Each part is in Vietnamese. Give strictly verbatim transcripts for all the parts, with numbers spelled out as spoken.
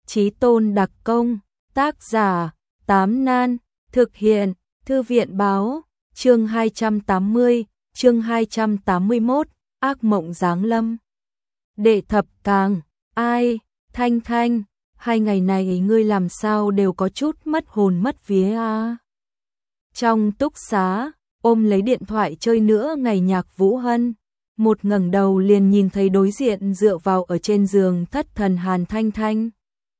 Chí tôn đặc công, tác giả, Tám Nan, thực hiện, Thư viện báo, chương hai trăm tám mươi, chương hai trăm tám mươi mốt, ác mộng giáng lâm. Đệ thập càng, ai, Thanh Thanh, hai ngày này ngươi làm sao đều có chút mất hồn mất vía à. Trong túc xá, ôm lấy điện thoại chơi nữa ngày Nhạc Vũ Hân, một ngẩng đầu liền nhìn thấy đối diện dựa vào ở trên giường thất thần Hàn Thanh Thanh.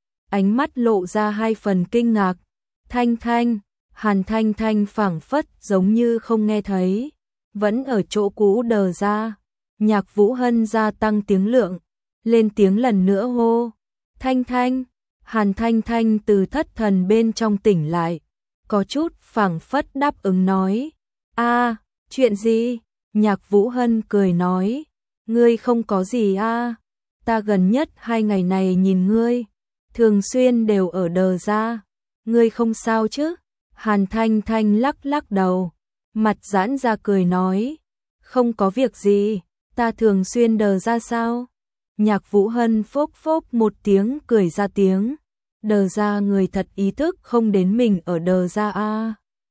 Ánh mắt lộ ra hai phần kinh ngạc, Thanh Thanh, Hàn Thanh Thanh phảng phất giống như không nghe thấy, vẫn ở chỗ cũ đờ ra. Nhạc Vũ Hân gia tăng tiếng lượng, lên tiếng lần nữa hô, Thanh Thanh. Hàn Thanh Thanh từ thất thần bên trong tỉnh lại, có chút phảng phất đáp ứng nói, a, chuyện gì? Nhạc Vũ Hân cười nói, ngươi không có gì a, ta gần nhất hai ngày này nhìn ngươi, thường xuyên đều ở đờ ra, ngươi không sao chứ? Hàn Thanh Thanh lắc lắc đầu, mặt giãn ra cười nói, không có việc gì, ta thường xuyên đờ ra sao? Nhạc Vũ Hân phốc phốc một tiếng cười ra tiếng, đờ ra người thật ý thức không đến mình ở đờ ra a,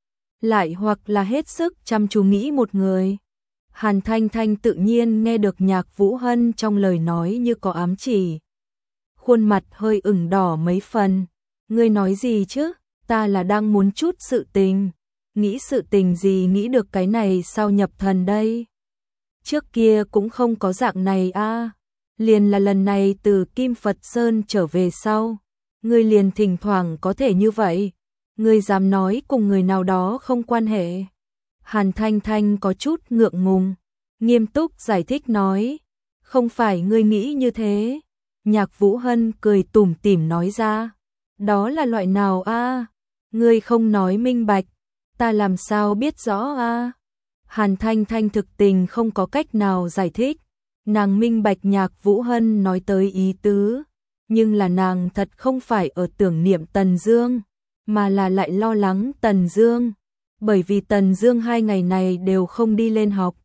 lại hoặc là hết sức chăm chú nghĩ một người. Hàn Thanh Thanh tự nhiên nghe được Nhạc Vũ Hân trong lời nói như có ám chỉ, khuôn mặt hơi ửng đỏ mấy phần, ngươi nói gì chứ? Ta là đang muốn chút sự tình, nghĩ sự tình gì nghĩ được cái này sao nhập thần đây? Trước kia cũng không có dạng này a, liền là lần này từ Kim Phật Sơn trở về sau, ngươi liền thỉnh thoảng có thể như vậy, ngươi dám nói cùng người nào đó không quan hệ. Hàn Thanh Thanh có chút ngượng ngùng, nghiêm túc giải thích nói, không phải ngươi nghĩ như thế. Nhạc Vũ Hân cười tủm tỉm nói ra, đó là loại nào a? Ngươi không nói minh bạch, ta làm sao biết rõ a? Hàn Thanh Thanh thực tình không có cách nào giải thích, nàng minh bạch Nhạc Vũ Hân nói tới ý tứ, nhưng là nàng thật không phải ở tưởng niệm Tần Dương, mà là lại lo lắng Tần Dương, bởi vì Tần Dương hai ngày này đều không đi lên học.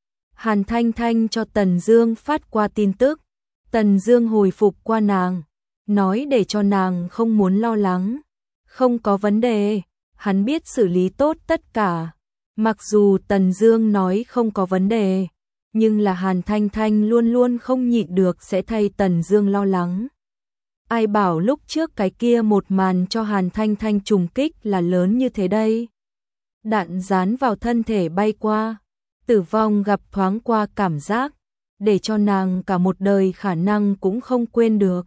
Hàn Thanh Thanh cho Tần Dương phát qua tin tức, Tần Dương hồi phục qua nàng, nói để cho nàng không muốn lo lắng, không có vấn đề, hắn biết xử lý tốt tất cả. Mặc dù Tần Dương nói không có vấn đề, nhưng là Hàn Thanh Thanh luôn luôn không nhịn được sẽ thay Tần Dương lo lắng. Ai bảo lúc trước cái kia một màn cho Hàn Thanh Thanh trùng kích là lớn như thế đây. Đạn dán vào thân thể bay qua, tử vong gặp thoáng qua cảm giác, để cho nàng cả một đời khả năng cũng không quên được.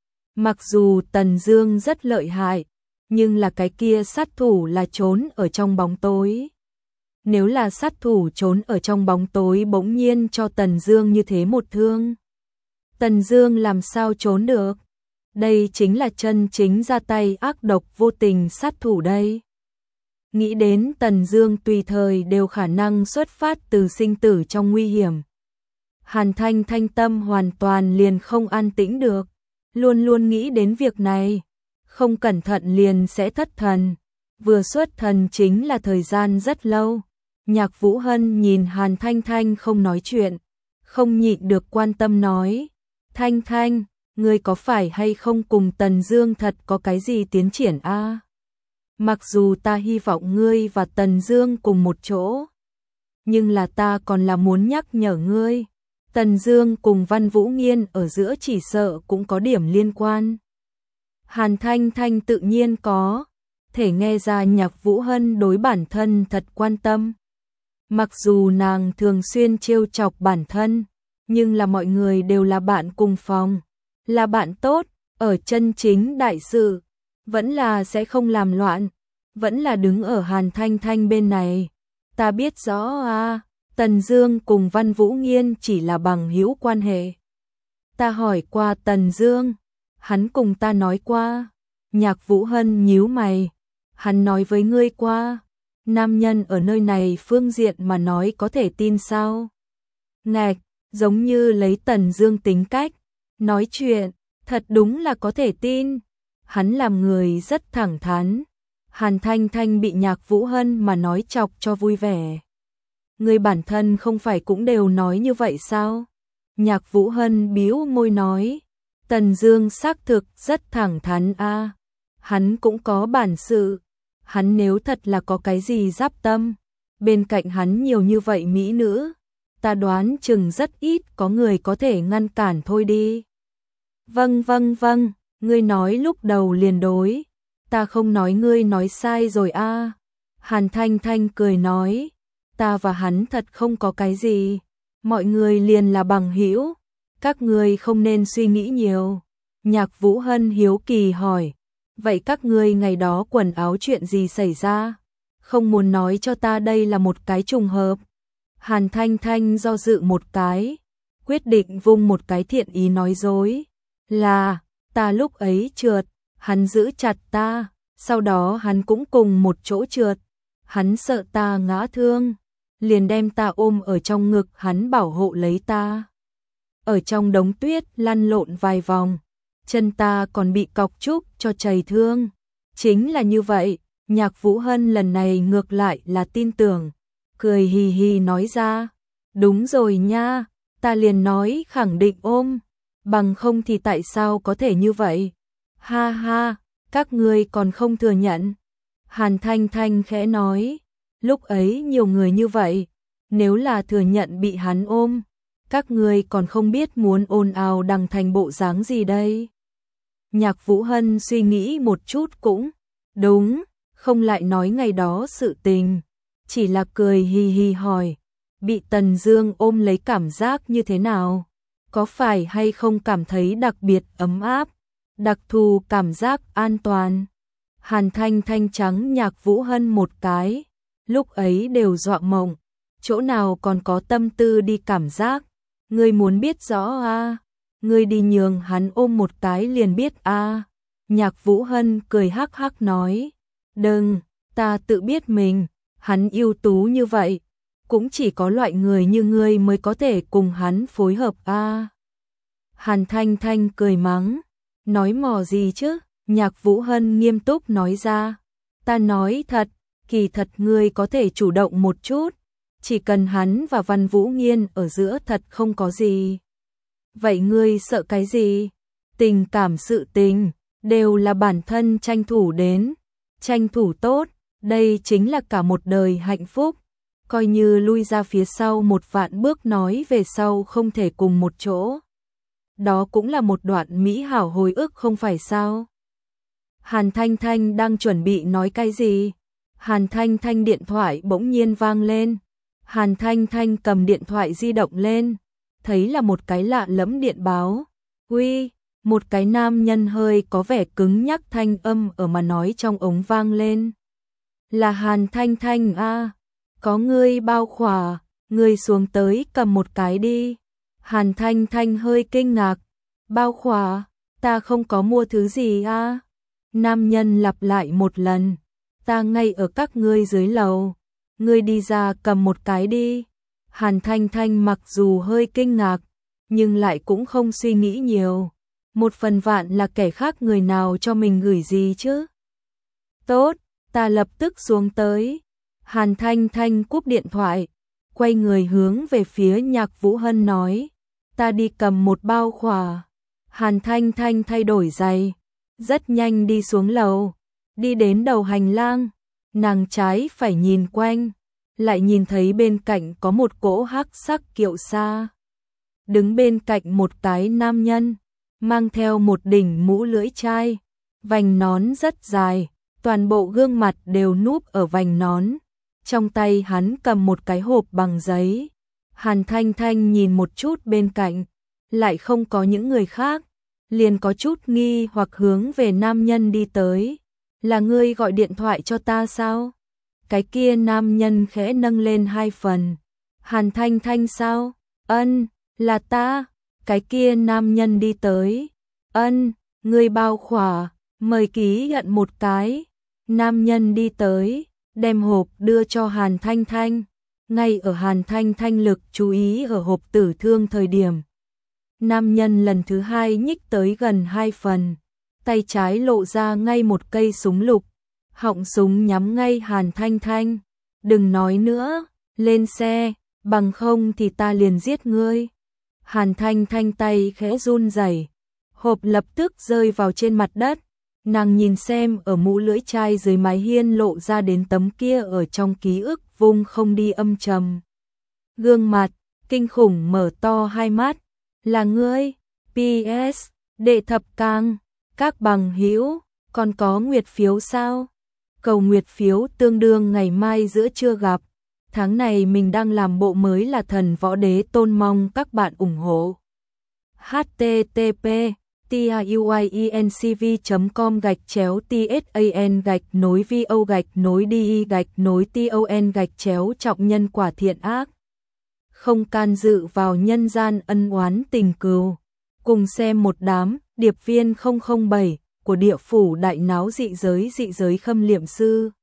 Mặc dù Tần Dương rất lợi hại, nhưng là cái kia sát thủ là trốn ở trong bóng tối. Nếu là sát thủ trốn ở trong bóng tối bỗng nhiên cho Tần Dương như thế một thương, Tần Dương làm sao trốn được? Đây chính là chân chính ra tay ác độc vô tình sát thủ đây. Nghĩ đến Tần Dương tùy thời đều khả năng xuất phát từ sinh tử trong nguy hiểm, Hàn Thanh Thanh tâm hoàn toàn liền không an tĩnh được, luôn luôn nghĩ đến việc này, không cẩn thận liền sẽ thất thần, vừa xuất thần chính là thời gian rất lâu. Nhạc Vũ Hân nhìn Hàn Thanh Thanh không nói chuyện, không nhịn được quan tâm nói, Thanh Thanh, ngươi có phải hay không cùng Tần Dương thật có cái gì tiến triển a? Mặc dù ta hy vọng ngươi và Tần Dương cùng một chỗ, nhưng là ta còn là muốn nhắc nhở ngươi, Tần Dương cùng Văn Vũ Nghiên ở giữa chỉ sợ cũng có điểm liên quan. Hàn Thanh Thanh tự nhiên có thể nghe ra Nhạc Vũ Hân đối bản thân thật quan tâm. Mặc dù nàng thường xuyên trêu chọc bản thân, nhưng là mọi người đều là bạn cùng phòng, là bạn tốt, ở chân chính đại sự, vẫn là sẽ không làm loạn, vẫn là đứng ở Hàn Thanh Thanh bên này. Ta biết rõ à, Tần Dương cùng Văn Vũ Nghiên chỉ là bằng hữu quan hệ. Ta hỏi qua Tần Dương, hắn cùng ta nói qua. Nhạc Vũ Hân nhíu mày, hắn nói với ngươi qua, nam nhân ở nơi này phương diện mà nói có thể tin sao? Ngạch, giống như lấy Tần Dương tính cách, nói chuyện, thật đúng là có thể tin. Hắn làm người rất thẳng thắn. Hàn Thanh Thanh bị Nhạc Vũ Hân mà nói chọc cho vui vẻ. Người bản thân không phải cũng đều nói như vậy sao? Nhạc Vũ Hân bĩu môi nói, Tần Dương xác thực rất thẳng thắn a, hắn cũng có bản sự, hắn nếu thật là có cái gì giáp tâm, bên cạnh hắn nhiều như vậy mỹ nữ, ta đoán chừng rất ít có người có thể ngăn cản thôi đi. Vâng vâng vâng, ngươi nói lúc đầu liền đối, ta không nói ngươi nói sai rồi a. Hàn Thanh Thanh cười nói, ta và hắn thật không có cái gì, mọi người liền là bằng hữu, các ngươi không nên suy nghĩ nhiều. Nhạc Vũ Hân hiếu kỳ hỏi, vậy các ngươi ngày đó quần áo chuyện gì xảy ra? Không muốn nói cho ta đây là một cái trùng hợp. Hàn Thanh Thanh do dự một cái, quyết định vung một cái thiện ý nói dối, là, ta lúc ấy trượt, hắn giữ chặt ta, sau đó hắn cũng cùng một chỗ trượt, hắn sợ ta ngã thương, liền đem ta ôm ở trong ngực hắn bảo hộ lấy ta. Ở trong đống tuyết lăn lộn vài vòng, chân ta còn bị cọc trúc cho chảy thương. Chính là như vậy, Nhạc Vũ Hân lần này ngược lại là tin tưởng, cười hì hì nói ra, đúng rồi nha, ta liền nói khẳng định ôm, bằng không thì tại sao có thể như vậy? Ha ha, các ngươi còn không thừa nhận. Hàn Thanh Thanh khẽ nói, lúc ấy nhiều người như vậy, nếu là thừa nhận bị hắn ôm, các ngươi còn không biết muốn ồn ào đằng thành bộ dáng gì đây. Nhạc Vũ Hân suy nghĩ một chút cũng đúng, không lại nói ngày đó sự tình, chỉ là cười hì hì hỏi, bị Tần Dương ôm lấy cảm giác như thế nào? Có phải hay không cảm thấy đặc biệt ấm áp, đặc thù cảm giác an toàn? Hàn Thanh Thanh trắng Nhạc Vũ Hân một cái, lúc ấy đều dọa mộng, chỗ nào còn có tâm tư đi cảm giác, ngươi muốn biết rõ a, à? Ngươi đi nhường hắn ôm một cái liền biết a. À? Nhạc Vũ Hân cười hắc hắc nói, đừng, ta tự biết mình, hắn ưu tú như vậy, cũng chỉ có loại người như ngươi mới có thể cùng hắn phối hợp a. À? Hàn Thanh Thanh cười mắng, nói mò gì chứ? Nhạc Vũ Hân nghiêm túc nói ra, ta nói thật, kỳ thật ngươi có thể chủ động một chút, chỉ cần hắn và Văn Vũ Nghiên ở giữa thật không có gì. Vậy ngươi sợ cái gì? Tình cảm sự tình, đều là bản thân tranh thủ đến, tranh thủ tốt, đây chính là cả một đời hạnh phúc, coi như lui ra phía sau một vạn bước nói về sau không thể cùng một chỗ. Đó cũng là một đoạn mỹ hảo hồi ức không phải sao? Hàn Thanh Thanh đang chuẩn bị nói cái gì? Hàn Thanh Thanh điện thoại bỗng nhiên vang lên. Hàn Thanh Thanh cầm điện thoại di động lên, thấy là một cái lạ lẫm điện báo. Uy, một cái nam nhân hơi có vẻ cứng nhắc thanh âm ở mà nói trong ống vang lên. Là Hàn Thanh Thanh a, có ngươi bao khỏa, ngươi xuống tới cầm một cái đi. Hàn Thanh Thanh hơi kinh ngạc, bao khỏa, ta không có mua thứ gì a. Nam nhân lặp lại một lần, ta ngay ở các ngươi dưới lầu, ngươi đi ra cầm một cái đi. Hàn Thanh Thanh mặc dù hơi kinh ngạc, nhưng lại cũng không suy nghĩ nhiều. Một phần vạn là kẻ khác người nào cho mình gửi gì chứ. Tốt, ta lập tức xuống tới. Hàn Thanh Thanh cúp điện thoại, quay người hướng về phía Nhạc Vũ Hân nói, ta đi cầm một bao khỏa. Hàn Thanh Thanh thay đổi giày, rất nhanh đi xuống lầu, đi đến đầu hành lang, nàng trái phải nhìn quanh, lại nhìn thấy bên cạnh có một cỗ hắc sắc kiệu xa. Đứng bên cạnh một cái nam nhân, mang theo một đỉnh mũ lưỡi chai, vành nón rất dài, toàn bộ gương mặt đều núp ở vành nón. Trong tay hắn cầm một cái hộp bằng giấy. Hàn Thanh Thanh nhìn một chút bên cạnh, lại không có những người khác, liền có chút nghi hoặc hướng về nam nhân đi tới. Là ngươi gọi điện thoại cho ta sao? Cái kia nam nhân khẽ nâng lên hai phần. Hàn Thanh Thanh sao? Ân, là ta. Cái kia nam nhân đi tới. Ân, ngươi bao khỏa, mời ký nhận một cái. Nam nhân đi tới, đem hộp đưa cho Hàn Thanh Thanh. Ngay ở Hàn Thanh Thanh lực chú ý ở hộp tử thương thời điểm, nam nhân lần thứ hai nhích tới gần hai phần, tay trái lộ ra ngay một cây súng lục, họng súng nhắm ngay Hàn Thanh Thanh. Đừng nói nữa, lên xe, bằng không thì ta liền giết ngươi. Hàn Thanh Thanh tay khẽ run rẩy, Hộp lập tức rơi vào trên mặt đất. Nàng nhìn xem ở mũ lưỡi chai dưới mái hiên lộ ra đến tấm kia ở trong ký ức vung không đi âm trầm. Gương mặt, kinh khủng mở to hai mắt. Là ngươi, pê ét, đệ thập càng, các bằng hữu, còn có nguyệt phiếu sao? Cầu nguyệt phiếu tương đương ngày mai giữa trưa gặp. Tháng này mình đang làm bộ mới là thần võ đế tôn, mong các bạn ủng hộ. h t t p tiuiencv chấm com gạch chéo tsan gạch nối vo gạch nối đi gạch nối ton gạch chéo trọng nhân quả thiện ác. Không can dự vào nhân gian ân oán tình cừu. Cùng xem một đám điệp viên không không bảy của địa phủ đại náo dị giới dị giới khâm liệm sư.